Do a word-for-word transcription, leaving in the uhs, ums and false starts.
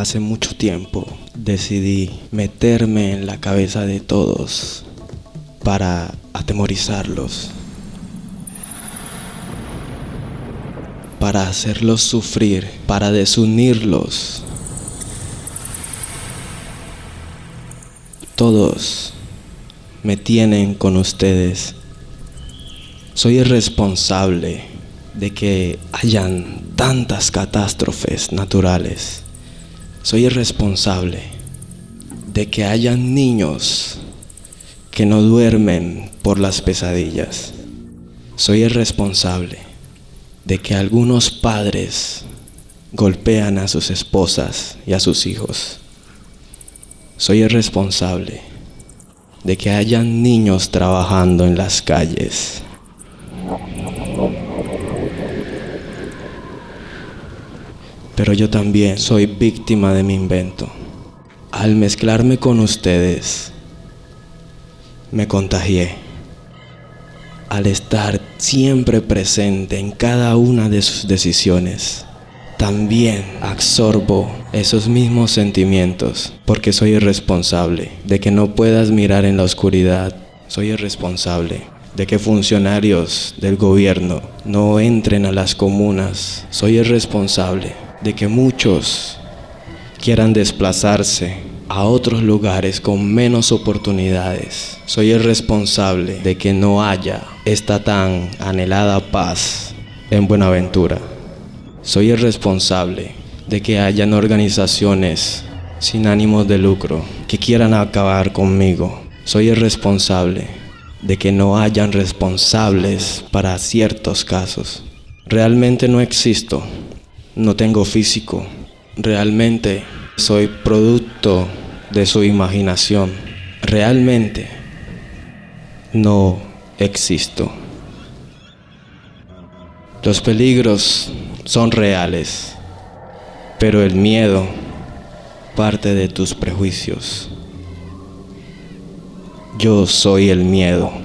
Hace mucho tiempo decidí meterme en la cabeza de todos para atemorizarlos, para hacerlos sufrir, para desunirlos. Todos me tienen con ustedes. Soy el responsable de que hayan tantas catástrofes naturales. Soy el responsable de que hayan niños que no duermen por las pesadillas. Soy el responsable de que algunos padres golpean a sus esposas y a sus hijos. Soy el responsable de que hayan niños trabajando en las calles. Pero yo también soy víctima de mi invento. Al mezclarme con ustedes, me contagié. Al estar siempre presente en cada una de sus decisiones, también absorbo esos mismos sentimientos, porque soy el responsable de que no puedas mirar en la oscuridad. Soy el responsable de que funcionarios del gobierno no entren a las comunas. Soy el responsable de que muchos quieran desplazarse a otros lugares con menos oportunidades. Soy el responsable de que no haya esta tan anhelada paz en Buenaventura. Soy el responsable de que hayan organizaciones sin ánimos de lucro que quieran acabar conmigo. Soy el responsable de que no hayan responsables para ciertos casos. Realmente no existo. No tengo físico. Realmente soy producto de su imaginación. Realmente no existo. Los peligros son reales, pero el miedo parte de tus prejuicios. Yo soy el miedo.